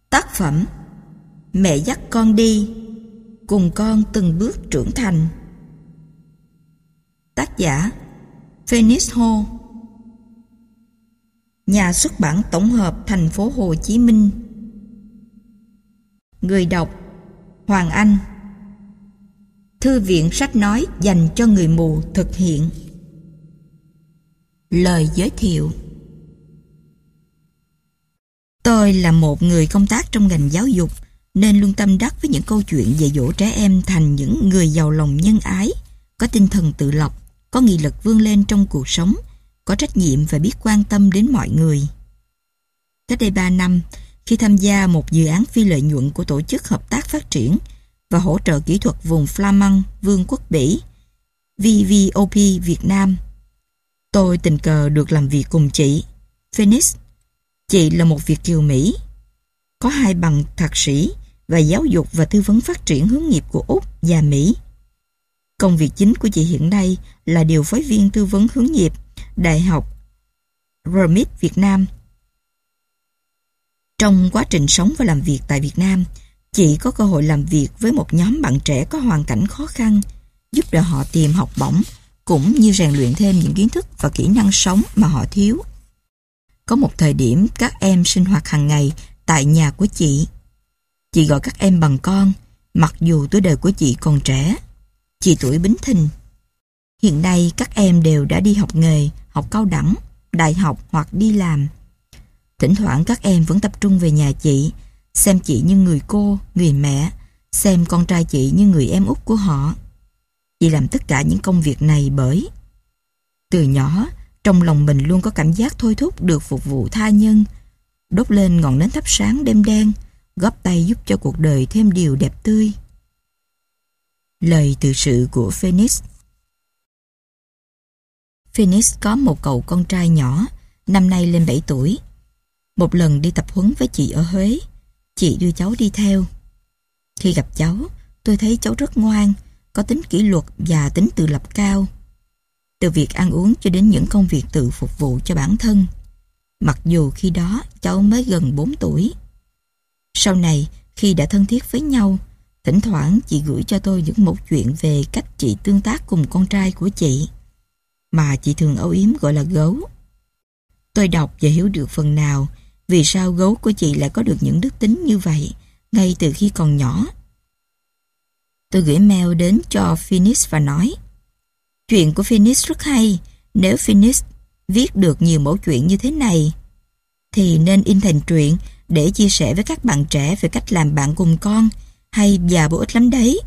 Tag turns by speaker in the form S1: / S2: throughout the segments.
S1: Tác phẩm Mẹ dắt con đi, cùng con từng bước trưởng thành. Tác giả Phoenix Hall. Nhà xuất bản tổng hợp Thành phố Hồ Chí Minh. Người đọc Hoàng Anh. Thư viện sách nói dành cho người mù thực hiện. Lời giới thiệu. Tôi là một người công tác trong ngành giáo dục nên luôn tâm đắc với những câu chuyện dạy dỗ trẻ em thành những người giàu lòng nhân ái, có tinh thần tự lập, có nghị lực vươn lên trong cuộc sống, có trách nhiệm và biết quan tâm đến mọi người. Cách đây 3 năm, khi tham gia một dự án phi lợi nhuận của Tổ chức Hợp tác Phát triển và Hỗ trợ Kỹ thuật vùng Flamand Vương quốc Bỉ, VVOP Việt Nam, tôi tình cờ được làm việc cùng chị Phoenix. Chị là một Việt kiều Mỹ, có 2 bằng thạc sĩ và giáo dục và tư vấn phát triển hướng nghiệp của Úc và Mỹ. Công việc chính của chị hiện nay là điều phối viên tư vấn hướng nghiệp Đại học RMIT Việt Nam. Trong quá trình sống và làm việc tại Việt Nam, chị có cơ hội làm việc với một nhóm bạn trẻ có hoàn cảnh khó khăn, giúp đỡ họ tìm học bổng, cũng như rèn luyện thêm những kiến thức và kỹ năng sống mà họ thiếu. Có một thời điểm các em sinh hoạt hàng ngày tại nhà của chị. Chị gọi các em bằng con, mặc dù tuổi đời của chị còn trẻ. Chị tuổi Bính Thìn. Hiện nay các em đều đã đi học nghề, học cao đẳng, đại học hoặc đi làm. Thỉnh thoảng các em vẫn tập trung về nhà chị, xem chị như người cô, người mẹ, xem con trai chị như người em út của họ. Chị làm tất cả những công việc này bởi từ nhỏ, trong lòng mình luôn có cảm giác thôi thúc được phục vụ tha nhân, đốt lên ngọn nến thắp sáng đêm đen, góp tay giúp cho cuộc đời thêm điều đẹp tươi. Lời tự sự của Phoenix. Phoenix có một cậu con trai nhỏ, năm nay lên 7 tuổi. Một lần đi tập huấn với chị ở Huế, chị đưa cháu đi theo. Khi gặp cháu, tôi thấy cháu rất ngoan, có tính kỷ luật và tính tự lập cao. Từ việc ăn uống cho đến những công việc tự phục vụ cho bản thân. Mặc dù khi đó cháu mới gần 4 tuổi. Sau này, khi đã thân thiết với nhau, thỉnh thoảng chị gửi cho tôi những mẩu chuyện về cách chị tương tác cùng con trai của chị, mà chị thường âu yếm gọi là gấu. Tôi đọc và hiểu được phần nào vì sao gấu của chị lại có được những đức tính như vậy ngay từ khi còn nhỏ. Tôi gửi mail đến cho Phoenix và nói: chuyện của Phoenix rất hay. Nếu Phoenix viết được nhiều mẫu chuyện như thế này thì nên in thành truyện để chia sẻ với các bạn trẻ về cách làm bạn cùng con, hay và bổ ích lắm đấy.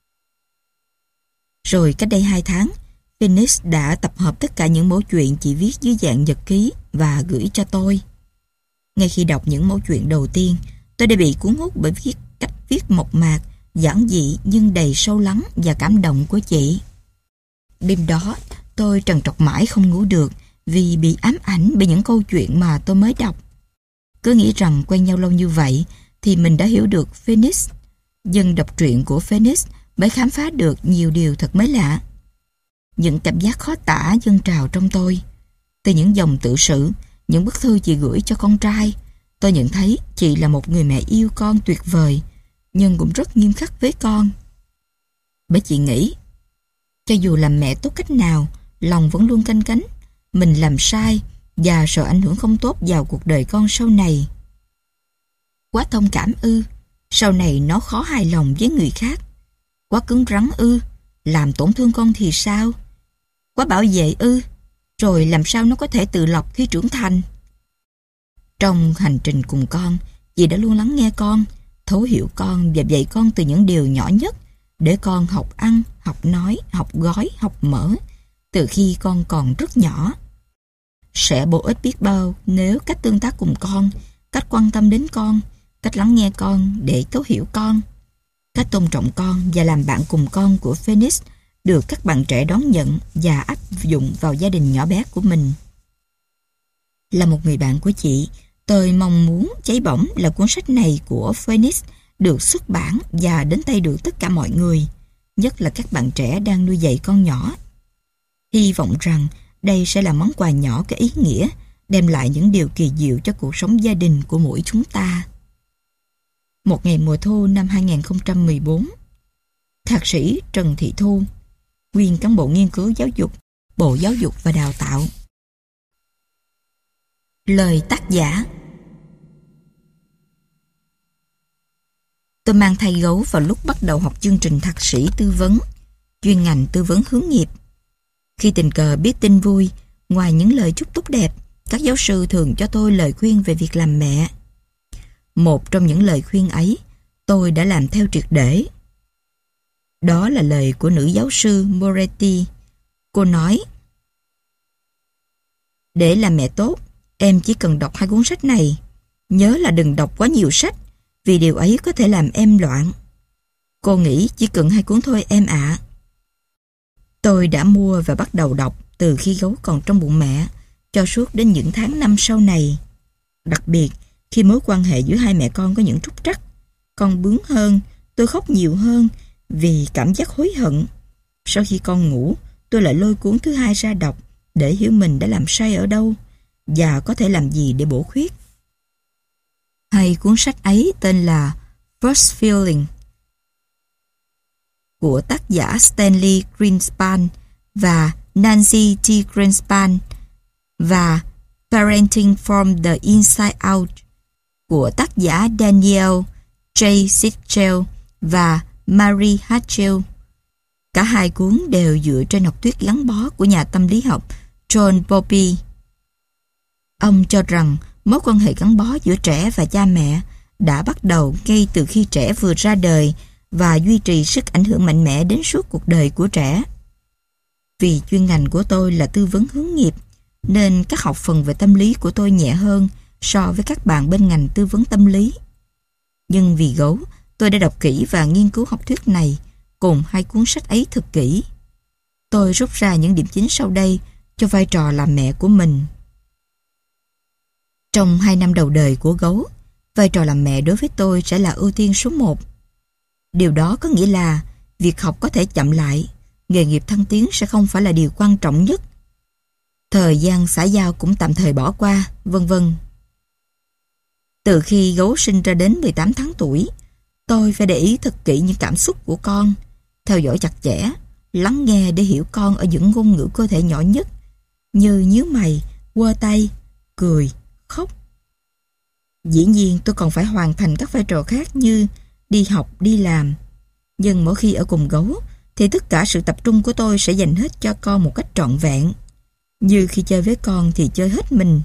S1: Rồi cách đây 2 tháng, Phoenix đã tập hợp tất cả những mẫu chuyện chị viết dưới dạng nhật ký và gửi cho tôi. Ngay khi đọc những mẫu chuyện đầu tiên, tôi đã bị cuốn hút bởi cách viết mộc mạc, giản dị nhưng đầy sâu lắng và cảm động của chị. Đêm đó, tôi trằn trọc mãi không ngủ được vì bị ám ảnh bởi những câu chuyện mà tôi mới đọc. Cứ nghĩ rằng quen nhau lâu như vậy thì mình đã hiểu được Phoenix. Nhưng đọc truyện của Phoenix mới khám phá được nhiều điều thật mới lạ. Những cảm giác khó tả dâng trào trong tôi. Từ những dòng tự sự, những bức thư chị gửi cho con trai, tôi nhận thấy chị là một người mẹ yêu con tuyệt vời, nhưng cũng rất nghiêm khắc với con. Bởi chị nghĩ, cho dù làm mẹ tốt cách nào, lòng vẫn luôn canh cánh mình làm sai và sợ ảnh hưởng không tốt vào cuộc đời con sau này. Quá thông cảm ư? Sau này nó khó hài lòng với người khác. Quá cứng rắn ư? Làm tổn thương con thì sao? Quá bảo vệ ư? Rồi làm sao nó có thể tự lập khi trưởng thành? Trong hành trình cùng con, chị đã luôn lắng nghe con, thấu hiểu con và dạy con từ những điều nhỏ nhất để con học ăn, học nói, học gói, học mở từ khi con còn rất nhỏ. Sẽ bổ ích biết bao nếu cách tương tác cùng con, cách quan tâm đến con, cách lắng nghe con để thấu hiểu con, cách tôn trọng con và làm bạn cùng con của Phoenix được các bạn trẻ đón nhận và áp dụng vào gia đình nhỏ bé của mình. Là một người bạn của chị, tôi mong muốn cháy bỏng là cuốn sách này của Phoenix được xuất bản và đến tay được tất cả mọi người, nhất là các bạn trẻ đang nuôi dạy con nhỏ. Hy vọng rằng đây sẽ là món quà nhỏ có ý nghĩa, đem lại những điều kỳ diệu cho cuộc sống gia đình của mỗi chúng ta. Một ngày mùa thu năm 2014. Thạc sĩ Trần Thị Thu, nguyên cán bộ nghiên cứu giáo dục, Bộ Giáo dục và Đào tạo. Lời tác giả. Tôi mang thai gấu vào lúc bắt đầu học chương trình thạc sĩ tư vấn, chuyên ngành tư vấn hướng nghiệp. Khi tình cờ biết tin vui, ngoài những lời chúc tốt đẹp, các giáo sư thường cho tôi lời khuyên về việc làm mẹ. Một trong những lời khuyên ấy, tôi đã làm theo triệt để. Đó là lời của nữ giáo sư Moretti. Cô nói: để làm mẹ tốt, em chỉ cần đọc 2 cuốn sách này. Nhớ là đừng đọc quá nhiều sách, vì điều ấy có thể làm em loạn. Cô nghĩ chỉ cần 2 cuốn thôi em ạ. Tôi đã mua và bắt đầu đọc từ khi gấu còn trong bụng mẹ, cho suốt đến những tháng năm sau này. Đặc biệt, khi mối quan hệ giữa hai mẹ con có những trúc trắc, con bướng hơn, tôi khóc nhiều hơn vì cảm giác hối hận. Sau khi con ngủ, tôi lại lôi cuốn thứ 2 ra đọc để hiểu mình đã làm sai ở đâu và có thể làm gì để bổ khuyết. 2 cuốn sách ấy tên là First Feeling của tác giả Stanley Greenspan và Nancy T. Greenspan và Parenting from the Inside Out của tác giả Daniel J. Sichel và Mary Hatchell. Cả 2 cuốn đều dựa trên học thuyết gắn bó của nhà tâm lý học John Bowlby. Ông cho rằng mối quan hệ gắn bó giữa trẻ và cha mẹ đã bắt đầu ngay từ khi trẻ vừa ra đời và duy trì sức ảnh hưởng mạnh mẽ đến suốt cuộc đời của trẻ. Vì chuyên ngành của tôi là tư vấn hướng nghiệp, nên các học phần về tâm lý của tôi nhẹ hơn so với các bạn bên ngành tư vấn tâm lý. Nhưng vì gấu, tôi đã đọc kỹ và nghiên cứu học thuyết này cùng 2 cuốn sách ấy thật kỹ. Tôi rút ra những điểm chính sau đây cho vai trò làm mẹ của mình. Trong 2 năm đầu đời của gấu, vai trò làm mẹ đối với tôi sẽ là ưu tiên số 1. Điều đó có nghĩa là việc học có thể chậm lại, nghề nghiệp thăng tiến sẽ không phải là điều quan trọng nhất. Thời gian xã giao cũng tạm thời bỏ qua, vân vân. Từ khi gấu sinh ra đến 18 tháng tuổi, tôi phải để ý thật kỹ những cảm xúc của con, theo dõi chặt chẽ, lắng nghe để hiểu con ở những ngôn ngữ cơ thể nhỏ nhất, như nhíu mày, quơ tay, cười, khóc. Dĩ nhiên tôi còn phải hoàn thành các vai trò khác như đi học, đi làm. Nhưng mỗi khi ở cùng gấu, thì tất cả sự tập trung của tôi sẽ dành hết cho con một cách trọn vẹn. Như khi chơi với con thì chơi hết mình.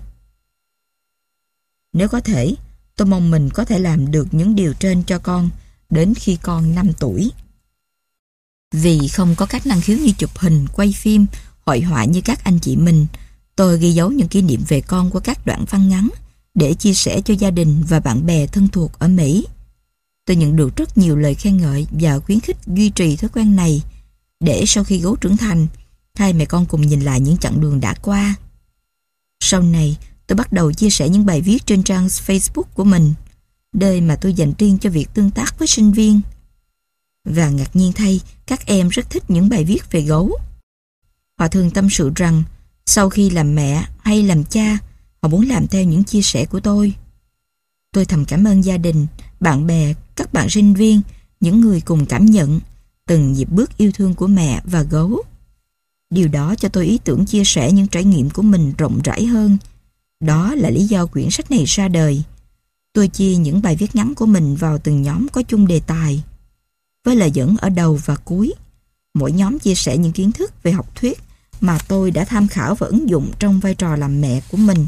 S1: Nếu có thể, tôi mong mình có thể làm được những điều trên cho con đến khi con 5 tuổi. Vì không có các năng khiếu như chụp hình, quay phim, hội họa như các anh chị mình, tôi ghi dấu những kỷ niệm về con qua các đoạn văn ngắn để chia sẻ cho gia đình và bạn bè thân thuộc ở Mỹ. Tôi nhận được rất nhiều lời khen ngợi và khuyến khích duy trì thói quen này để sau khi gấu trưởng thành, 2 mẹ con cùng nhìn lại những chặng đường đã qua. Sau này, tôi bắt đầu chia sẻ những bài viết trên trang Facebook của mình, nơi mà tôi dành riêng cho việc tương tác với sinh viên. Và ngạc nhiên thay, các em rất thích những bài viết về gấu. Họ thường tâm sự rằng sau khi làm mẹ hay làm cha, họ muốn làm theo những chia sẻ của tôi. Tôi thầm cảm ơn gia đình, bạn bè, các bạn sinh viên, những người cùng cảm nhận từng nhịp bước yêu thương của mẹ và gấu. Điều đó cho tôi ý tưởng chia sẻ những trải nghiệm của mình rộng rãi hơn. Đó là lý do quyển sách này ra đời. Tôi chia những bài viết ngắn của mình vào từng nhóm có chung đề tài, với lời dẫn ở đầu và cuối. Mỗi nhóm chia sẻ những kiến thức về học thuyết mà tôi đã tham khảo và ứng dụng trong vai trò làm mẹ của mình.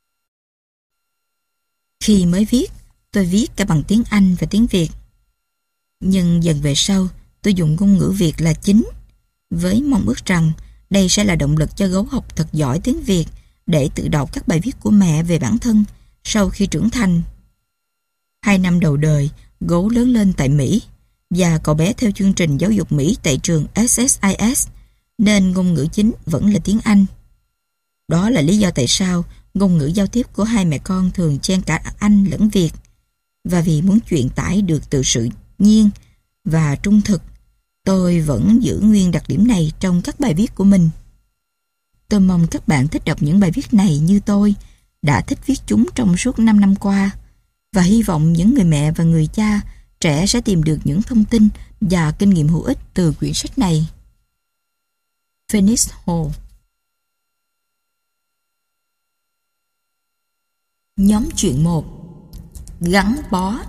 S1: Khi mới viết, tôi viết cả bằng tiếng Anh và tiếng Việt. Nhưng dần về sau, tôi dùng ngôn ngữ Việt là chính, với mong ước rằng đây sẽ là động lực cho gấu học thật giỏi tiếng Việt để tự đọc các bài viết của mẹ về bản thân sau khi trưởng thành. 2 năm đầu đời, gấu lớn lên tại Mỹ và cậu bé theo chương trình giáo dục Mỹ tại trường SSIS, nên ngôn ngữ chính vẫn là tiếng Anh. Đó là lý do tại sao ngôn ngữ giao tiếp của 2 mẹ con thường chen cả Anh lẫn Việt. Và vì muốn truyền tải được từ sự nhiên và trung thực, tôi vẫn giữ nguyên đặc điểm này trong các bài viết của mình. Tôi mong các bạn thích đọc những bài viết này như tôi đã thích viết chúng trong suốt 5 năm qua, và hy vọng những người mẹ và người cha trẻ sẽ tìm được những thông tin và kinh nghiệm hữu ích từ quyển sách này. Phoenix Hall. Nhóm truyện 1: Gắn bó.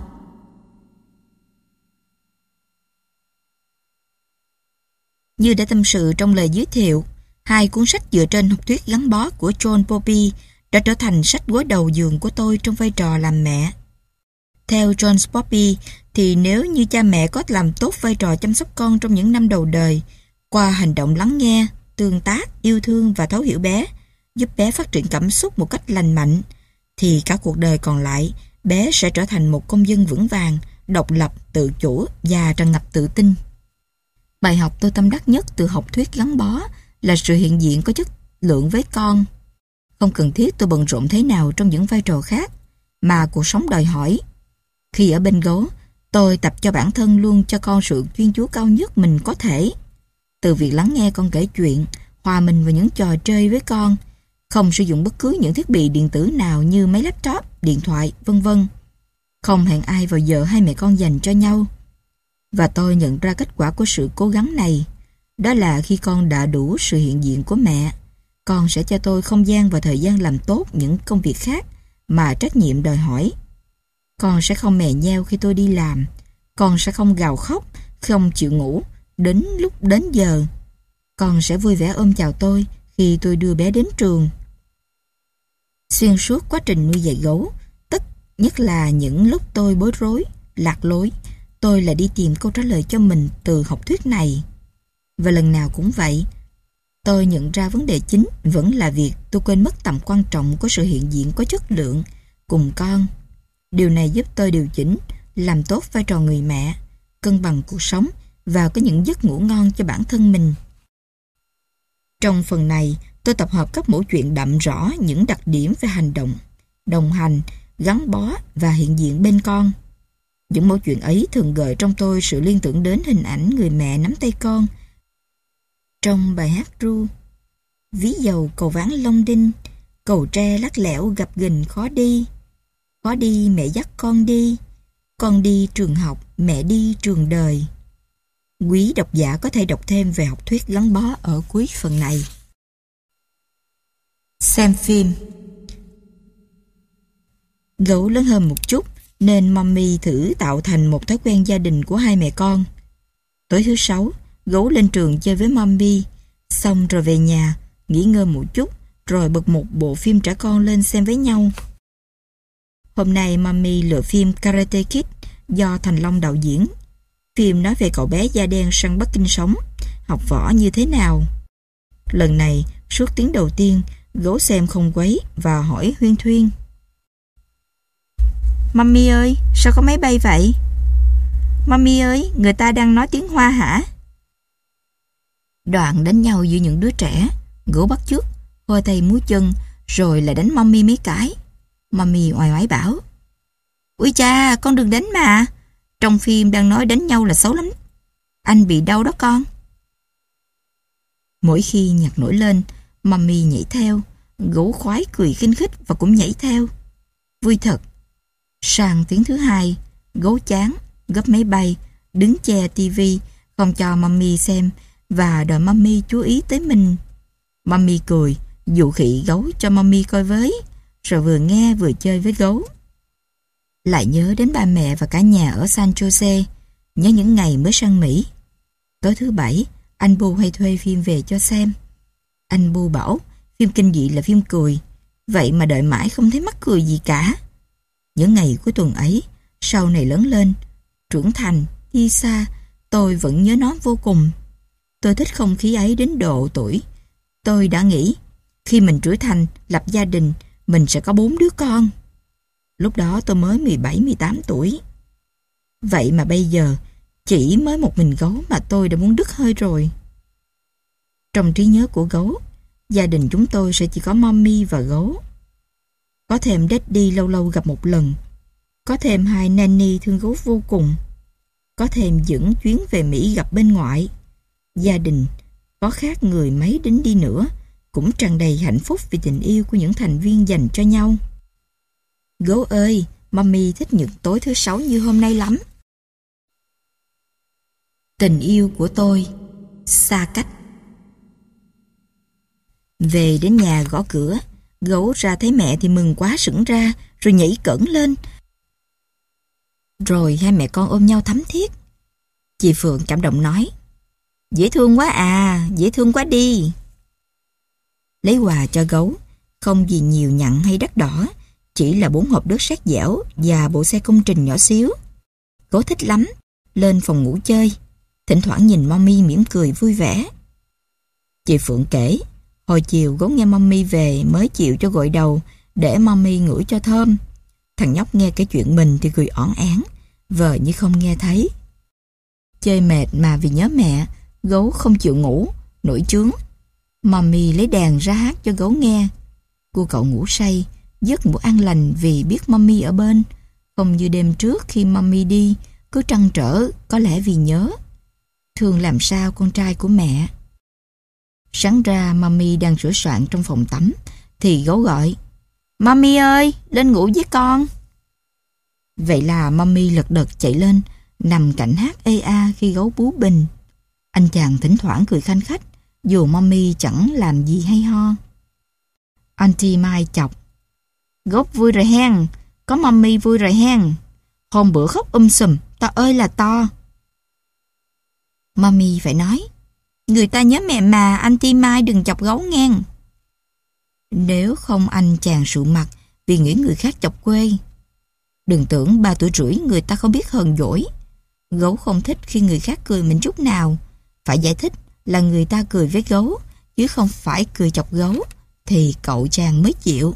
S1: Như đã tâm sự trong lời giới thiệu, 2 cuốn sách dựa trên học thuyết gắn bó của John Bowlby đã trở thành sách gối đầu giường của tôi trong vai trò làm mẹ. Theo John Bowlby thì nếu như cha mẹ có làm tốt vai trò chăm sóc con trong những năm đầu đời, qua hành động lắng nghe, tương tác, yêu thương và thấu hiểu bé, giúp bé phát triển cảm xúc một cách lành mạnh, thì cả cuộc đời còn lại, bé sẽ trở thành một công dân vững vàng, độc lập, tự chủ và tràn ngập tự tin. Bài học tôi tâm đắc nhất từ học thuyết gắn bó là sự hiện diện có chất lượng với con. Không cần thiết tôi bận rộn thế nào trong những vai trò khác mà cuộc sống đòi hỏi. Khi ở bên gấu, tôi tập cho bản thân luôn cho con sự chuyên chú cao nhất mình có thể. Từ việc lắng nghe con kể chuyện, hòa mình vào những trò chơi với con, không sử dụng bất cứ những thiết bị điện tử nào như máy laptop, điện thoại, vân vân. Không hẹn ai vào giờ hai mẹ con dành cho nhau. Và tôi nhận ra kết quả của sự cố gắng này. Đó là khi con đã đủ sự hiện diện của mẹ, con sẽ cho tôi không gian và thời gian làm tốt những công việc khác mà trách nhiệm đòi hỏi. Con sẽ không mè nheo khi tôi đi làm. Con sẽ không gào khóc, không chịu ngủ đến lúc đến giờ. Con sẽ vui vẻ ôm chào tôi khi tôi đưa bé đến trường. Xuyên suốt quá trình nuôi dạy gấu, nhất là những lúc tôi bối rối, lạc lối, tôi lại đi tìm câu trả lời cho mình từ học thuyết này. Và lần nào cũng vậy, tôi nhận ra vấn đề chính vẫn là việc tôi quên mất tầm quan trọng của sự hiện diện có chất lượng cùng con. Điều này giúp tôi điều chỉnh, làm tốt vai trò người mẹ, cân bằng cuộc sống và có những giấc ngủ ngon cho bản thân mình. Trong phần này, tôi tập hợp các mẫu chuyện đậm rõ những đặc điểm về hành động, đồng hành, gắn bó và hiện diện bên con. Những mẫu chuyện ấy thường gợi trong tôi sự liên tưởng đến hình ảnh người mẹ nắm tay con. Trong bài hát ru, ví dầu cầu ván Long Đinh, cầu tre lắc lẻo gập ghềnh khó đi mẹ dắt con đi trường học, mẹ đi trường đời. Quý độc giả có thể đọc thêm về học thuyết gắn bó ở cuối phần này. Xem phim. Gấu lớn hơn một chút nên mommy thử tạo thành một thói quen gia đình của hai mẹ con. Tối thứ Sáu, gấu lên trường chơi với mommy, xong rồi về nhà, nghỉ ngơi một chút, rồi bật một bộ phim trẻ con lên xem với nhau. Hôm nay mommy lựa phim Karate Kid do Thành Long đạo diễn. Phim nói về cậu bé da đen sang Bắc Kinh sống, học võ như thế nào. Lần này, suốt tiếng đầu tiên, gấu xem không quấy và hỏi huyên thuyên. Mommy ơi, sao có máy bay vậy? Mommy ơi, người ta đang nói tiếng Hoa hả? Đoạn đánh nhau giữa những đứa trẻ, gấu bắt chước, hôi tay múa chân, rồi lại đánh mommy mấy cái. Mommy oai oái bảo: Ui cha, con đừng đánh mà. Trong phim đang nói đánh nhau là xấu lắm. Anh bị đau đó con. Mỗi khi nhạc nổi lên, mommy nhảy theo, gấu khoái cười khinh khích và cũng nhảy theo. Vui thật. Sang tiếng thứ hai, gấu chán, gấp máy bay, đứng che tivi, không cho mommy xem và đòi mommy chú ý tới mình. Mommy cười, dụ khị gấu cho mommy coi với, rồi vừa nghe vừa chơi với gấu. Lại nhớ đến ba mẹ và cả nhà ở San Jose, nhớ những ngày mới sang Mỹ. Tối thứ Bảy, anh Bu hay thuê phim về cho xem. Anh Bu bảo phim kinh dị là phim cười, vậy mà đợi mãi không thấy mắc cười gì cả. Những ngày cuối tuần ấy, sau này lớn lên, trưởng thành, đi xa, tôi vẫn nhớ nó vô cùng. Tôi thích không khí ấy đến độ tuổi. Tôi đã nghĩ, khi mình trưởng thành, lập gia đình, mình sẽ có 4 đứa con. Lúc đó tôi mới 17-18 tuổi. Vậy mà bây giờ, chỉ mới một mình gấu mà tôi đã muốn đứt hơi rồi. Trong trí nhớ của gấu, gia đình chúng tôi sẽ chỉ có mommy và gấu. Có thêm daddy lâu lâu gặp một lần. Có thêm 2 nanny thương gấu vô cùng. Có thêm những chuyến về Mỹ gặp bên ngoại. Gia đình, có khác người mấy đến đi nữa, cũng tràn đầy hạnh phúc vì tình yêu của những thành viên dành cho nhau. Gấu ơi, Mommy thích những tối thứ Sáu như hôm nay lắm. Tình yêu của tôi, xa cách. Về đến nhà gõ cửa, gấu ra thấy mẹ thì mừng quá sững ra, rồi nhảy cẫng lên. Rồi hai mẹ con ôm nhau thắm thiết. Chị Phượng cảm động nói, dễ thương quá à, dễ thương quá đi. Lấy quà cho gấu, không gì nhiều nhặn hay đắt đỏ, chỉ là 4 hộp đất sét dẻo và bộ xe công trình nhỏ xíu. Gấu thích lắm, lên phòng ngủ chơi, thỉnh thoảng nhìn Mommy mỉm cười vui vẻ. Chị Phượng kể, hồi chiều gấu nghe Mommy về mới chịu cho gội đầu để Mommy ngửi cho thơm. Thằng nhóc nghe cái chuyện mình thì cười ỏn án, vờ như không nghe thấy. Chơi mệt mà vì nhớ mẹ, gấu không chịu ngủ, nổi chướng. Mommy lấy đàn ra hát cho gấu nghe. Cô cậu ngủ say, giấc ngủ an lành vì biết Mommy ở bên, không như đêm trước khi Mommy đi, cứ trăn trở, có lẽ vì nhớ. Thương làm sao con trai của mẹ. Sáng ra Mommy đang sửa soạn trong phòng tắm, thì gấu gọi, Mommy ơi, lên ngủ với con. Vậy là Mommy lật đật chạy lên, nằm cạnh hát ê a khi gấu bú bình. Anh chàng thỉnh thoảng cười khanh khách, dù Mommy chẳng làm gì hay ho. Auntie Mai chọc, gấu vui rồi hen, có Mommy vui rồi hen. Hôm bữa khóc sùm, to ơi là to. Mommy phải nói, người ta nhớ mẹ mà, Auntie Mai đừng chọc gấu ngang. Nếu không anh chàng sụ mặt vì nghĩ người khác chọc quê. Đừng tưởng 3 tuổi rưỡi người ta không biết hờn dỗi. Gấu không thích khi người khác cười mình chút nào. Phải giải thích là người ta cười với gấu, chứ không phải cười chọc gấu, thì cậu chàng mới chịu.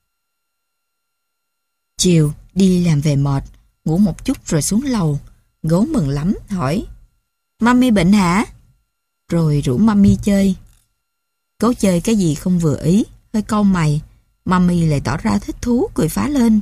S1: Chiều đi làm về mệt, ngủ một chút rồi xuống lầu. Gấu mừng lắm, hỏi, Mommy bệnh hả? Rồi rủ Mommy chơi. Gấu chơi cái gì không vừa ý, hơi cau mày. Mommy lại tỏ ra thích thú, cười phá lên.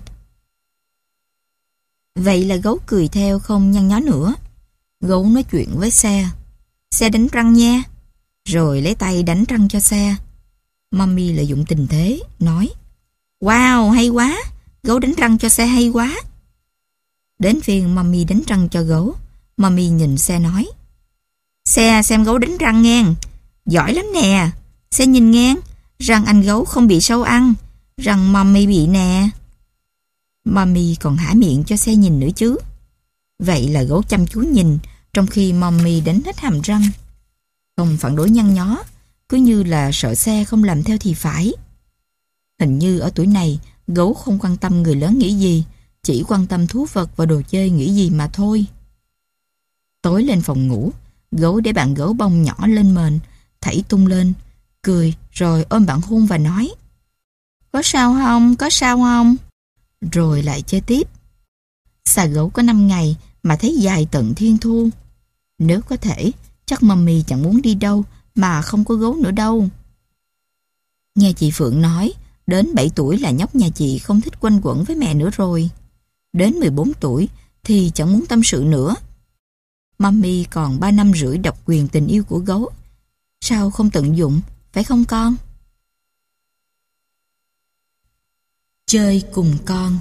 S1: Vậy là gấu cười theo không nhăn nhó nữa. Gấu nói chuyện với xe. Xe đánh răng nha. Rồi lấy tay đánh răng cho xe. Mommy lợi dụng tình thế, nói, wow, hay quá, gấu đánh răng cho xe hay quá. Đến phiên Mommy đánh răng cho gấu. Mommy nhìn xe nói, xe xem gấu đánh răng ngang, giỏi lắm nè. Xe nhìn ngang, răng anh gấu không bị sâu ăn, răng Mommy bị nè. Mommy còn há miệng cho xe nhìn nữa chứ. Vậy là gấu chăm chú nhìn, trong khi Mommy đánh hết hàm răng. Không phản đối nhăn nhó, cứ như là sợ xe không làm theo thì phải. Hình như ở tuổi này, gấu không quan tâm người lớn nghĩ gì, chỉ quan tâm thú vật và đồ chơi nghĩ gì mà thôi. Tối lên phòng ngủ, gấu để bạn gấu bông nhỏ lên mền, thảy tung lên, cười rồi ôm bạn hôn và nói, có sao không, có sao không? Rồi lại chơi tiếp. Xa gấu có 5 ngày mà thấy dài tận thiên thu. Nếu có thể, chắc Mommy chẳng muốn đi đâu mà không có gấu nữa đâu. Nghe chị Phượng nói, đến 7 tuổi là nhóc nhà chị không thích quanh quẩn với mẹ nữa rồi. Đến 14 tuổi thì chẳng muốn tâm sự nữa. Mommy còn 3 năm rưỡi độc quyền tình yêu của gấu. Sao không tận dụng, phải không con? Chơi cùng con.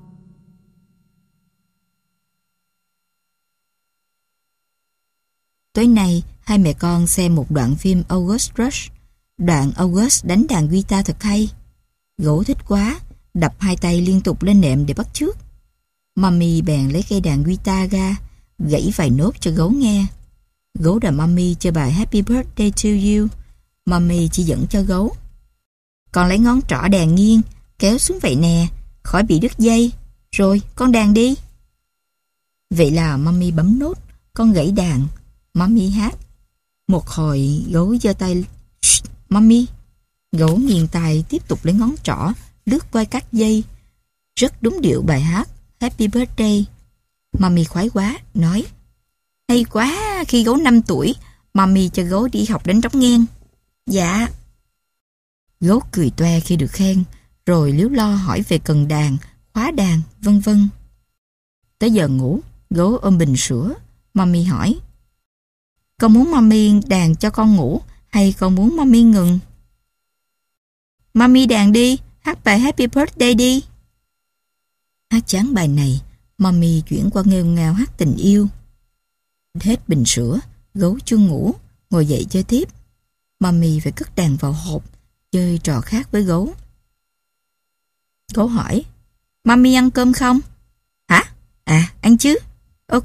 S1: Tối nay, hai mẹ con xem một đoạn phim August Rush. Đoạn August đánh đàn guitar thật hay. Gấu thích quá, đập hai tay liên tục lên nệm để bắt chước. Mommy bèn lấy cây đàn guitar ra, gãy vài nốt cho gấu nghe. Gấu đòi Mommy chơi bài Happy Birthday to You. Mommy chỉ dẫn cho gấu. Con lấy ngón trỏ đàn nghiêng, kéo xuống vậy nè, khỏi bị đứt dây. Rồi, con đàn đi. Vậy là Mommy bấm nốt, con gãy đàn. Mommy hát. Một hồi gấu giơ tay. Mommy. Gấu nghiêng tay tiếp tục lấy ngón trỏ lướt qua các dây. Rất đúng điệu bài hát Happy Birthday. Mommy khoái quá, nói, hay quá, khi gấu 5 tuổi, Mommy cho gấu đi học đánh trống ngang. Dạ. Gấu cười toe khi được khen, rồi líu lo hỏi về cần đàn, khóa đàn, vân vân. Tới giờ ngủ, gấu ôm bình sữa. Mommy hỏi, con muốn Mommy đàn cho con ngủ hay con muốn Mommy ngừng? Mommy đàn đi, hát bài Happy Birthday đi. Hát chán bài này, Mommy chuyển qua nghêu ngao hát tình yêu. Hết bình sữa, gấu chưa ngủ, ngồi dậy chơi tiếp. Mommy phải cất đàn vào hộp, chơi trò khác với gấu. Gấu hỏi, Mommy ăn cơm không? Hả? À, ăn chứ. Ok.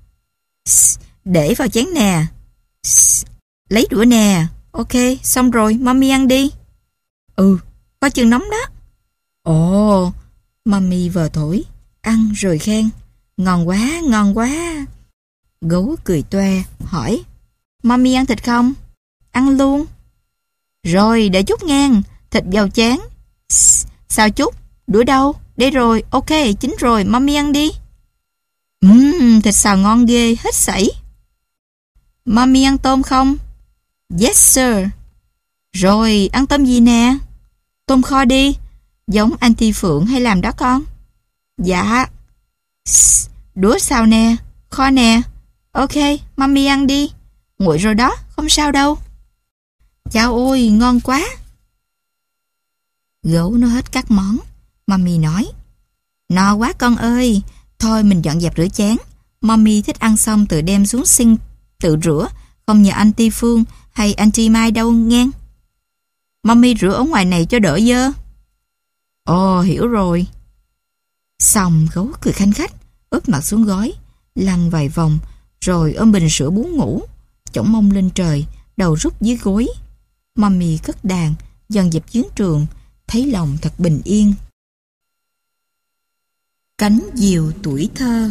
S1: Để vào chén nè. Lấy đũa nè. Ok, xong rồi, Mommy ăn đi. Ừ, có chừng nóng đó. Ồ, Mommy vờ thổi, ăn rồi khen. Ngon quá, ngon quá. Gấu cười toe, hỏi, Mommy ăn thịt không? Ăn luôn. Rồi, để chút ngang, thịt vào chén. Sao chút? Đũa đâu? Đây rồi, ok, chín rồi, Mommy ăn đi. Thịt xào ngon ghê, hết sảy. Mommy ăn tôm không? Yes sir. Rồi, ăn tôm gì nè? Tôm kho đi, giống Auntie Phượng hay làm đó con? Dạ. Đũa xào nè, kho nè. Ok, Mommy ăn đi. Nguội rồi đó, không sao đâu. Chao ôi, ngon quá. Gấu nó hết các món. Mommy nói, no quá con ơi. Thôi mình dọn dẹp rửa chén. Mommy thích ăn xong tự đem xuống sink tự rửa, không nhờ Auntie Phương hay Auntie Mai đâu nghe. Mommy rửa ở ngoài này cho đỡ dơ. Ồ, hiểu rồi. Xong gấu cười khanh khách, úp mặt xuống gối, lăn vài vòng, rồi ôm bình sữa bú ngủ, chổng mông lên trời, đầu rút dưới gối. Mommy cất đàn, dọn dẹp chiến trường, thấy lòng thật bình yên. Cánh diều tuổi thơ.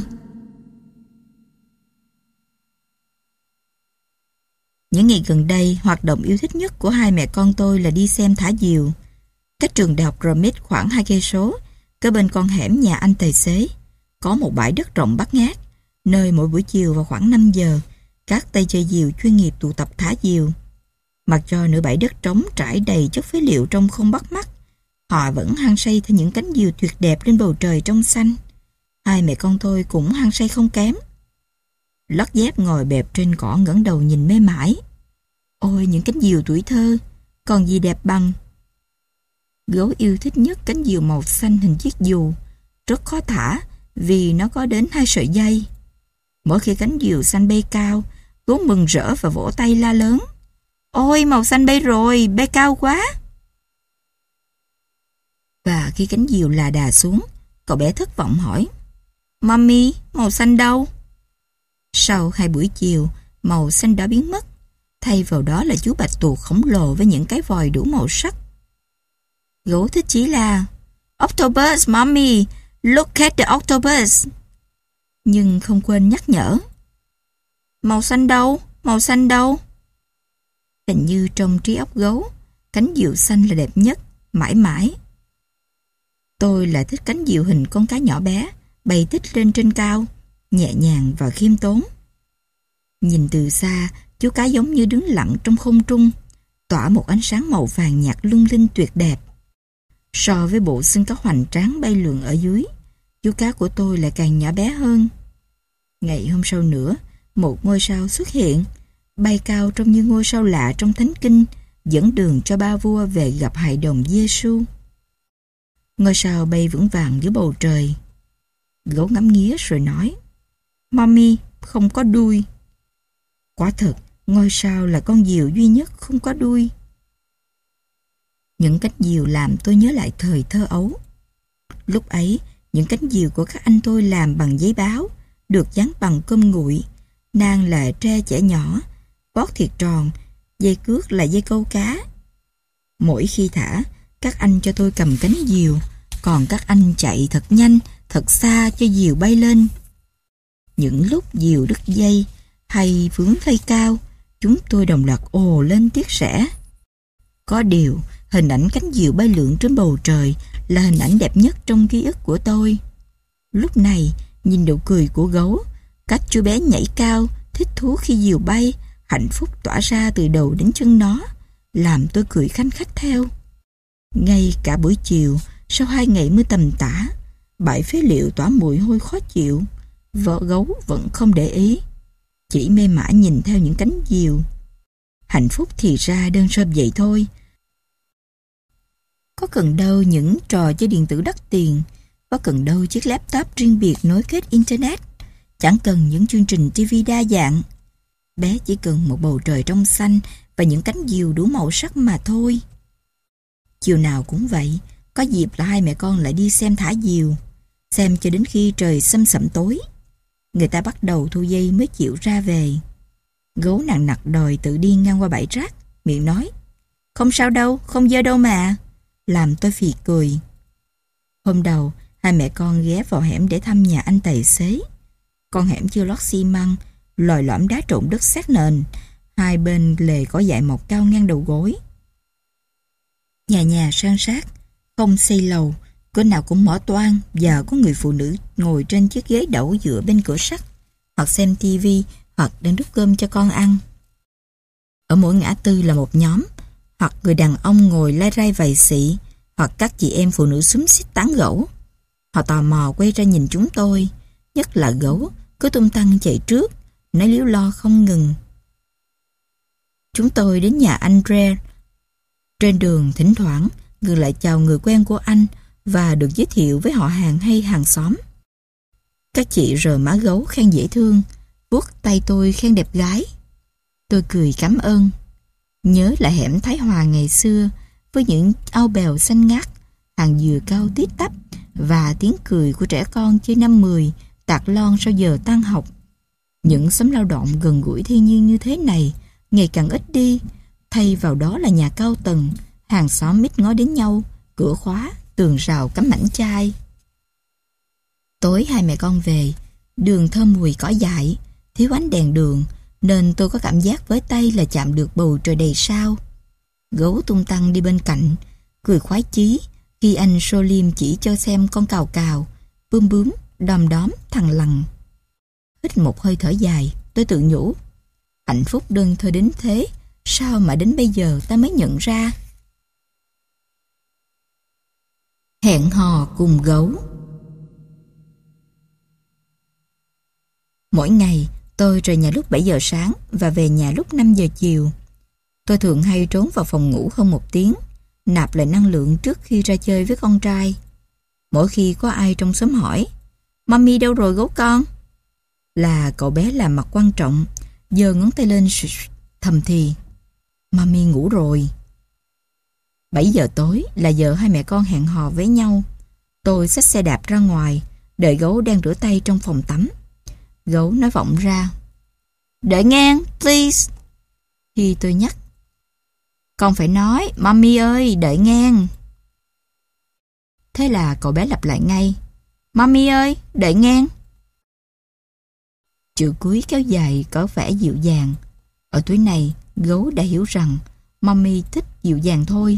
S1: Những ngày gần đây, hoạt động yêu thích nhất của hai mẹ con tôi là đi xem thả diều. Cách trường đại học Greenwich khoảng 2 cây số, kế bên con hẻm nhà anh tài xế, có một bãi đất rộng bát ngát, nơi mỗi buổi chiều vào khoảng 5 giờ, các tay chơi diều chuyên nghiệp tụ tập thả diều. Mặc cho nửa bãi đất trống trải đầy chất phế liệu trông không bắt mắt, họ vẫn hăng say theo những cánh diều tuyệt đẹp lên bầu trời trong xanh. Hai mẹ con tôi cũng hăng say không kém. Lót dép ngồi bẹp trên cỏ ngẩng đầu nhìn mê mải. Ôi, những cánh diều tuổi thơ, còn gì đẹp bằng. Gấu yêu thích nhất cánh diều màu xanh hình chiếc dù, rất khó thả vì nó có đến 2 sợi dây. Mỗi khi cánh diều xanh bay cao, gấu mừng rỡ và vỗ tay la lớn. Ôi, màu xanh bay rồi, bay cao quá. Và khi cánh diều là đà xuống, cậu bé thất vọng hỏi, Mommy, màu xanh đâu? Sau 2 buổi chiều, màu xanh đã biến mất. Thay vào đó là chú bạch tuộc khổng lồ với những cái vòi đủ màu sắc. Gấu thích chí là Octopus, Mommy, look at the octopus. Nhưng không quên nhắc nhở, màu xanh đâu? Màu xanh đâu? Hình như trong trí óc gấu, cánh diều xanh là đẹp nhất, mãi mãi. Tôi lại thích cánh diều hình con cá nhỏ bé, bay tích lên trên cao, nhẹ nhàng và khiêm tốn. Nhìn từ xa, chú cá giống như đứng lặng trong không trung, tỏa một ánh sáng màu vàng nhạt lung linh tuyệt đẹp. So với bộ xương cá hoành tráng bay lượn ở dưới, chú cá của tôi lại càng nhỏ bé hơn. Ngày hôm sau nữa, một ngôi sao xuất hiện, bay cao trông như ngôi sao lạ trong thánh kinh, dẫn đường cho ba vua về gặp hài đồng Giê-xu. Ngôi sao bay vững vàng giữa bầu trời. Gấu ngắm nghía rồi nói, Mommy, không có đuôi. Quả thật, ngôi sao là con diều duy nhất không có đuôi. Những cánh diều làm tôi nhớ lại thời thơ ấu. Lúc ấy, những cánh diều của các anh tôi làm bằng giấy báo, được dán bằng cơm nguội, nang là tre chẻ nhỏ, bót thiệt tròn, dây cước là dây câu cá. Mỗi khi thả, các anh cho tôi cầm cánh diều, còn các anh chạy thật nhanh, thật xa cho diều bay lên. Những lúc diều đứt dây hay vướng dây cao, chúng tôi đồng loạt ồ lên tiếc rẻ. Có điều, hình ảnh cánh diều bay lượn trên bầu trời là hình ảnh đẹp nhất trong ký ức của tôi. Lúc này, nhìn nụ cười của gấu, cách chú bé nhảy cao, thích thú khi diều bay, hạnh phúc tỏa ra từ đầu đến chân nó, làm tôi cười khanh khách theo. Ngay cả buổi chiều, sau 2 ngày mưa tầm tã, bãi phế liệu tỏa mùi hôi khó chịu, vợ gấu vẫn không để ý, chỉ mê mải nhìn theo những cánh diều. Hạnh phúc thì ra đơn sơ vậy thôi. Có cần đâu những trò chơi điện tử đắt tiền, Có cần đâu chiếc laptop riêng biệt nối kết Internet. Chẳng cần những chương trình TV đa dạng. Bé chỉ cần một bầu trời trong xanh và những cánh diều đủ màu sắc mà thôi. Chiều nào cũng vậy, có dịp là hai mẹ con lại đi xem thả diều. Xem cho đến khi trời xăm sẩm tối. Người ta bắt đầu thu dây mới chịu ra về. Gấu nằng nặc đòi tự đi ngang qua bãi rác, miệng nói: "Không sao đâu, không dơ đâu mà." Làm tôi phì cười. Hôm đầu, hai mẹ con ghé vào hẻm để thăm nhà anh tài xế. Con hẻm chưa lót xi măng, lồi lõm đá trộn đất sát nền. Hai bên lề cỏ dại mọc cao ngang đầu gối. Nhà nhà san sát, không xây lầu, cửa nào cũng mở toang và có người phụ nữ ngồi trên chiếc ghế đẩu dựa bên cửa sắt, hoặc xem tivi, hoặc đang đút cơm cho con ăn. Ở mỗi ngã tư là một nhóm, hoặc người đàn ông ngồi lai rai vầy xị, hoặc các chị em phụ nữ xúm xít tán gẫu. Họ tò mò quay ra nhìn chúng tôi, nhất là gấu, cứ tung tăng chạy trước, nói líu lo không ngừng. Chúng tôi đến nhà anh Red. Trên đường thỉnh thoảng ngừng lại chào người quen của anh và được giới thiệu với họ hàng hay hàng xóm. Các chị rờ má gấu khen dễ thương, vuốt tay tôi khen đẹp gái. Tôi cười cảm ơn. Nhớ lại hẻm Thái Hòa ngày xưa với những ao bèo xanh ngát, hàng dừa cao tít tắp và tiếng cười của trẻ con chơi năm 10 tạt lon sau giờ tan học. Những xóm lao động gần gũi thiên nhiên như thế này ngày càng ít đi, thay vào đó là nhà cao tầng, hàng xóm mít ngó đến nhau, cửa khóa, tường rào cắm mảnh chai. Tối hai mẹ con về, đường thơm mùi cỏ dại, thiếu ánh đèn đường, nên tôi có cảm giác với tay là chạm được bầu trời đầy sao. Gấu tung tăng đi bên cạnh, cười khoái chí khi anh Solim chỉ cho xem con cào cào, bướm bướm, đom đóm, thằng lằn. Hít một hơi thở dài, tôi tự nhủ: hạnh phúc đơn thơ đến thế, sao mà đến bây giờ ta mới nhận ra. Hẹn hò cùng gấu. Mỗi ngày, tôi rời nhà lúc 7 giờ sáng và về nhà lúc 5 giờ chiều. Tôi thường hay trốn vào phòng ngủ hơn một tiếng, nạp lại năng lượng trước khi ra chơi với con trai. Mỗi khi có ai trong xóm hỏi: "Mami đâu rồi gấu con?" là cậu bé làm mặt quan trọng, giơ ngón tay lên thầm thì: "Mami ngủ rồi." 7 giờ tối là giờ hai mẹ con hẹn hò với nhau. Tôi xách xe đạp ra ngoài, đợi gấu đang rửa tay trong phòng tắm. Gấu nói vọng ra: "Đợi ngang, please." Khi tôi nhắc: "Con phải nói, Mami ơi, đợi ngang." Thế là cậu bé lặp lại ngay: "Mami ơi, đợi ngang." Chữ cuối kéo dài có vẻ dịu dàng. Ở tuổi này, gấu đã hiểu rằng Mami thích dịu dàng thôi.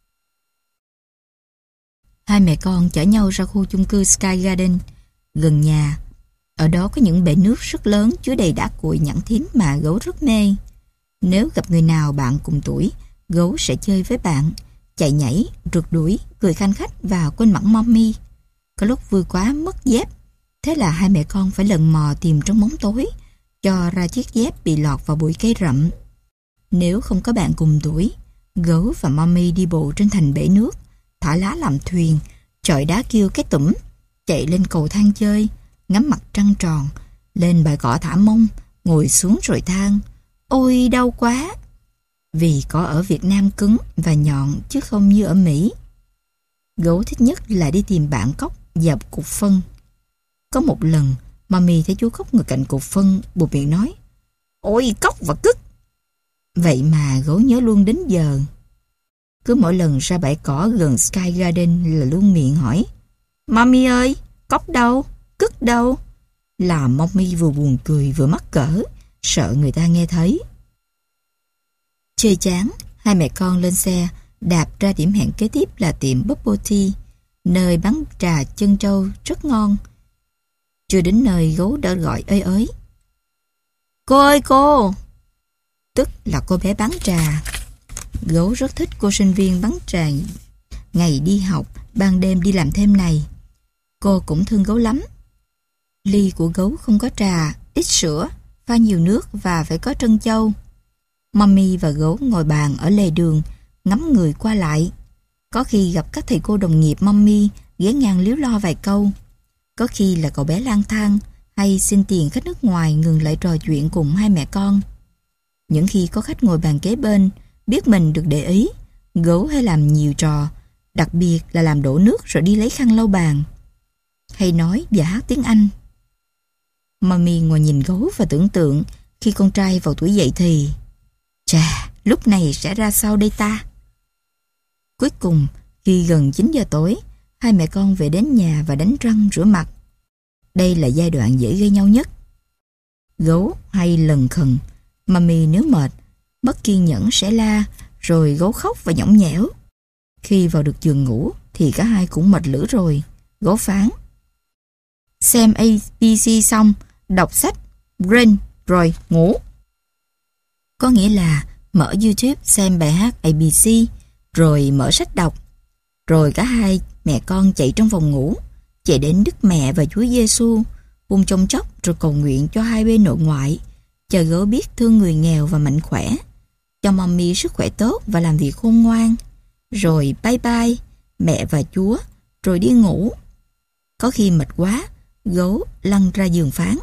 S1: Hai mẹ con chở nhau ra khu chung cư Sky Garden gần nhà. Ở đó có những bể nước rất lớn chứa đầy đá cuội nhẵn thín mà gấu rất mê. Nếu gặp người nào bạn cùng tuổi, gấu sẽ chơi với bạn, chạy nhảy, rượt đuổi, cười khanh khách và quên mẫn Mommy. Có lúc vui quá mất dép, thế là hai mẹ con phải lần mò tìm trong bóng tối, cho ra chiếc dép bị lọt vào bụi cây rậm. Nếu không có bạn cùng tuổi, gấu và Mommy đi bộ trên thành bể nước, thả lá làm thuyền, chọi đá kêu cái tủm, chạy lên cầu thang chơi, ngắm mặt trăng tròn, lên bãi cỏ thả mông, ngồi xuống rồi than: "Ôi đau quá!" Vì cỏ ở Việt Nam cứng và nhọn chứ không như ở Mỹ. Gấu thích nhất là đi tìm bạn cóc và cục phân. Có một lần, Mommy thấy chú cóc ngồi cạnh cục phân, buột miệng nói: "Ôi cóc và cứt!" Vậy mà gấu nhớ luôn đến giờ. Cứ mỗi lần ra bãi cỏ gần Sky Garden là luôn miệng hỏi: "Mommy ơi, cóc đâu? Cứt đâu?" Làm Mommy vừa buồn cười vừa mắc cỡ, sợ người ta nghe thấy. Chơi chán, hai mẹ con lên xe, đạp ra điểm hẹn kế tiếp là tiệm Bubble Tea, nơi bán trà chân trâu rất ngon. Chưa đến nơi, gấu đã gọi ơi ới: "Cô ơi cô!" Tức là cô bé bán trà. Gấu rất thích cô sinh viên bán trà ngày đi học, ban đêm đi làm thêm này. Cô cũng thương gấu lắm. Ly của gấu không có trà, ít sữa, pha nhiều nước và phải có trân châu. Mommy và gấu ngồi bàn ở lề đường, ngắm người qua lại. Có khi gặp các thầy cô đồng nghiệp Mommy ghé ngang líu lo vài câu. Có khi là cậu bé lang thang hay xin tiền khách nước ngoài ngừng lại trò chuyện cùng hai mẹ con. Những khi có khách ngồi bàn kế bên, biết mình được để ý, Gấu hay làm nhiều trò, đặc biệt là làm đổ nước rồi đi lấy khăn lau bàn, hay nói và hát tiếng Anh. Mommy ngồi nhìn Gấu và tưởng tượng khi con trai vào tuổi dậy thì, chà, lúc này sẽ ra sao đây ta? Cuối cùng, khi gần 9 giờ tối, hai mẹ con về đến nhà và đánh răng rửa mặt. Đây là giai đoạn dễ gây nhau nhất. Gấu hay lần khần, Mommy nếu mệt, mất kiên nhẫn sẽ la, rồi Gấu khóc và nhõng nhẽo. Khi vào được giường ngủ thì cả hai cũng mệt lử rồi. Gấu phán: xem ABC xong, đọc sách, brain, rồi ngủ. Có nghĩa là mở YouTube xem bài hát ABC, rồi mở sách đọc. Rồi cả hai mẹ con chạy trong phòng ngủ, chạy đến Đức Mẹ và Chúa Giêsu, hôn chông chốc rồi cầu nguyện cho hai bên nội ngoại, chờ Gấu biết thương người nghèo và mạnh khỏe, cho Mommy sức khỏe tốt và làm việc khôn ngoan. Rồi bye bye mẹ và Chúa, rồi đi ngủ. Có khi mệt quá, Gấu lăn ra giường phán: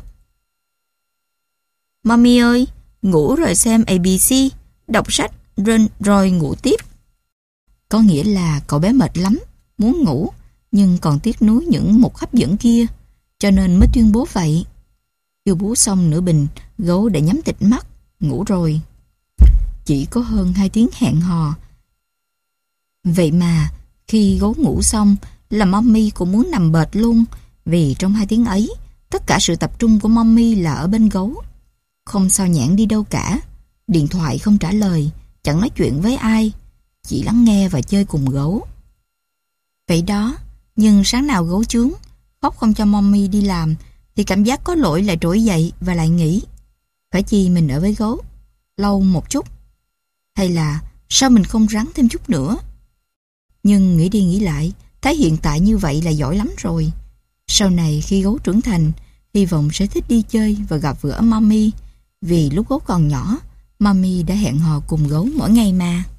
S1: Mommy ơi, ngủ rồi xem ABC, đọc sách, rồi ngủ tiếp. Có nghĩa là cậu bé mệt lắm, muốn ngủ, nhưng còn tiếc nuối những mục hấp dẫn kia, cho nên mới tuyên bố vậy. Chưa bú xong nửa bình, Gấu đã nhắm tịt mắt, ngủ rồi. Chỉ có hơn 2 tiếng hẹn hò. Vậy mà, khi Gấu ngủ xong, là Mommy cũng muốn nằm bệt luôn, vì trong 2 tiếng ấy, tất cả sự tập trung của Mommy là ở bên Gấu. Không sao nhãng đi đâu cả, điện thoại không trả lời, chẳng nói chuyện với ai, chỉ lắng nghe và chơi cùng Gấu. Vậy đó, nhưng sáng nào Gấu chướng, khóc không cho Mommy đi làm, thì cảm giác có lỗi lại trỗi dậy và lại nghĩ: phải chi mình ở với Gấu lâu một chút, hay là sao mình không rắn thêm chút nữa. Nhưng nghĩ đi nghĩ lại, thấy hiện tại như vậy là giỏi lắm rồi. Sau này khi Gấu trưởng thành, hy vọng sẽ thích đi chơi và gặp gỡ Mommy, vì lúc Gấu còn nhỏ, Mommy đã hẹn hò cùng Gấu mỗi ngày mà.